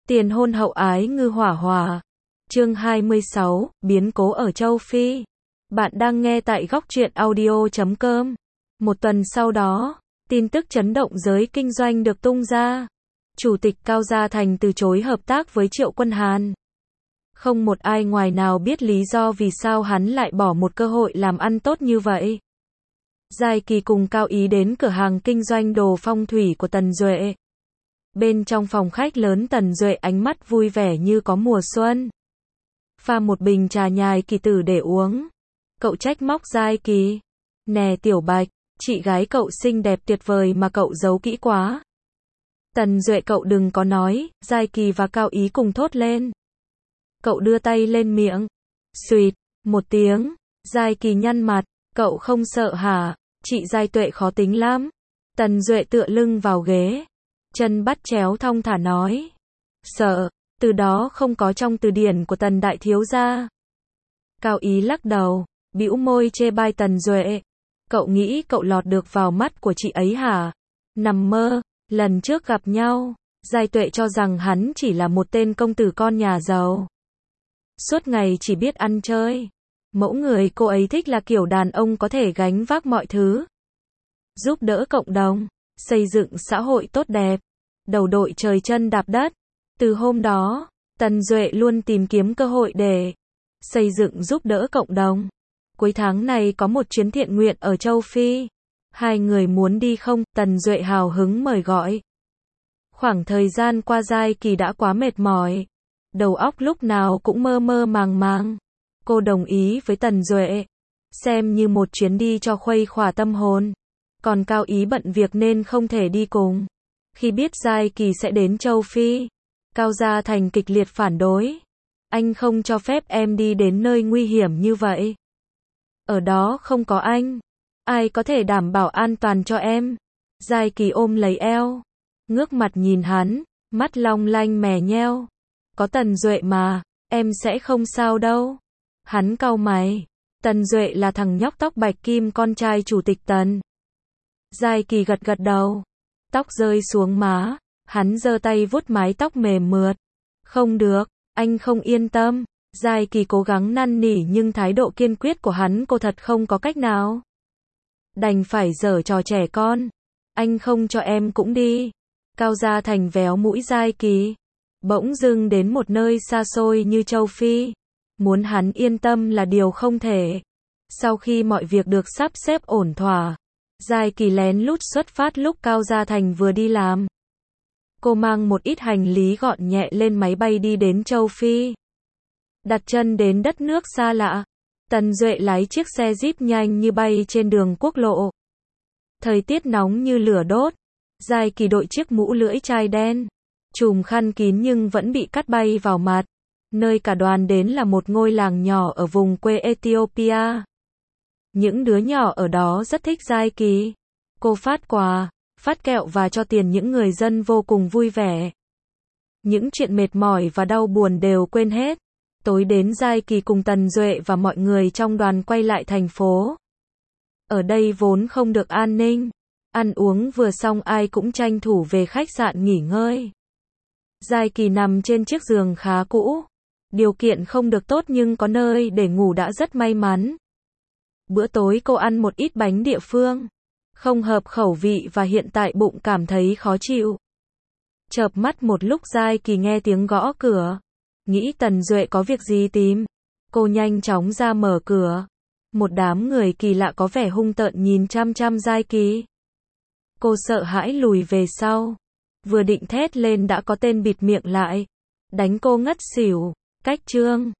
Tiền hôn hậu ái ngư hỏa hòa. Chương 26, biến cố ở châu Phi. Bạn đang nghe tại góc truyện audio.com. Một tuần sau đó, tin tức chấn động giới kinh doanh được tung ra. Chủ tịch Cao Gia Thành từ chối hợp tác với Triệu Quân Hàn. Không một ai ngoài nào biết lý do vì sao hắn lại bỏ một cơ hội làm ăn tốt như vậy. Giai Kỳ cùng Cao Ý đến cửa hàng kinh doanh đồ phong thủy của Tần Duệ. Bên trong phòng khách lớn Tần Duệ ánh mắt vui vẻ như có mùa xuân. Pha một bình trà nhài kỳ tử để uống. Cậu trách móc Giai Kỳ. Nè Tiểu Bạch, chị gái cậu xinh đẹp tuyệt vời mà cậu giấu kỹ quá. Tần Duệ cậu đừng có nói, Giai Kỳ và Cao Ý cùng thốt lên. Cậu đưa tay lên miệng. Xuyệt, một tiếng. Giai Kỳ nhăn mặt, cậu không sợ hả? Chị Giai Tuệ khó tính lắm. Tần Duệ tựa lưng vào ghế. Chân bắt chéo thong thả nói. Sợ, từ đó không có trong từ điển của Tần đại thiếu gia. Cao Ý lắc đầu, bĩu môi chê bai Tần Duệ. Cậu nghĩ cậu lọt được vào mắt của chị ấy hả? Nằm mơ, lần trước gặp nhau, Giai Tuệ cho rằng hắn chỉ là một tên công tử con nhà giàu. Suốt ngày chỉ biết ăn chơi. Mẫu người cô ấy thích là kiểu đàn ông có thể gánh vác mọi thứ. Giúp đỡ cộng đồng, xây dựng xã hội tốt đẹp. Đầu đội trời chân đạp đất. Từ hôm đó, Tần Duệ luôn tìm kiếm cơ hội để xây dựng giúp đỡ cộng đồng. Cuối tháng này có một chuyến thiện nguyện ở châu Phi. Hai người muốn đi không? Tần Duệ hào hứng mời gọi. Khoảng thời gian qua Giai Kỳ đã quá mệt mỏi. Đầu óc lúc nào cũng mơ mơ màng màng. Cô đồng ý với Tần Duệ. Xem như một chuyến đi cho khuây khỏa tâm hồn. Còn Cao Ý bận việc nên không thể đi cùng. Khi biết Giai Kỳ sẽ đến châu Phi, Cao Gia Thành kịch liệt phản đối. Anh không cho phép em đi đến nơi nguy hiểm như vậy. Ở đó không có anh. Ai có thể đảm bảo an toàn cho em? Giai Kỳ ôm lấy eo. Ngước mặt nhìn hắn, mắt long lanh mè nheo. Có Tần Duệ mà, em sẽ không sao đâu. Hắn cau mày. Tần Duệ là thằng nhóc tóc bạch kim con trai chủ tịch Tần. Giai Kỳ gật gật đầu. Tóc rơi xuống má. Hắn giơ tay vuốt mái tóc mềm mượt. Không được, anh không yên tâm. Giai Kỳ cố gắng năn nỉ nhưng thái độ kiên quyết của hắn cô thật không có cách nào. Đành phải giở trò trẻ con. Anh không cho em cũng đi. Cao Gia Thành véo mũi Giai Kỳ. Bỗng dưng đến một nơi xa xôi như châu Phi. Muốn hắn yên tâm là điều không thể. Sau khi mọi việc được sắp xếp ổn thỏa, Giai Kỳ lén lút xuất phát lúc Cao Gia Thành vừa đi làm. Cô mang một ít hành lý gọn nhẹ lên máy bay đi đến châu Phi. Đặt chân đến đất nước xa lạ, Tần Duệ lái chiếc xe Jeep nhanh như bay trên đường quốc lộ. Thời tiết nóng như lửa đốt. Giai Kỳ đội chiếc mũ lưỡi chai đen, trùm khăn kín nhưng vẫn bị cắt bay vào mặt. Nơi cả đoàn đến là một ngôi làng nhỏ ở vùng quê Ethiopia. Những đứa nhỏ ở đó rất thích Giai Kỳ. Cô phát quà, phát kẹo và cho tiền những người dân vô cùng vui vẻ. Những chuyện mệt mỏi và đau buồn đều quên hết. Tối đến Giai Kỳ cùng Tần Duệ và mọi người trong đoàn quay lại thành phố. Ở đây vốn không được an ninh. Ăn uống vừa xong ai cũng tranh thủ về khách sạn nghỉ ngơi. Giai Kỳ nằm trên chiếc giường khá cũ. Điều kiện không được tốt nhưng có nơi để ngủ đã rất may mắn. Bữa tối cô ăn một ít bánh địa phương. Không hợp khẩu vị và hiện tại bụng cảm thấy khó chịu. Chợp mắt một lúc Giai Kỳ nghe tiếng gõ cửa. Nghĩ Tần Duệ có việc gì tìm. Cô nhanh chóng ra mở cửa. Một đám người kỳ lạ có vẻ hung tợn nhìn chăm chăm Giai Kỳ. Cô sợ hãi lùi về sau. Vừa định thét lên đã có tên bịt miệng lại. Đánh cô ngất xỉu. Cách chương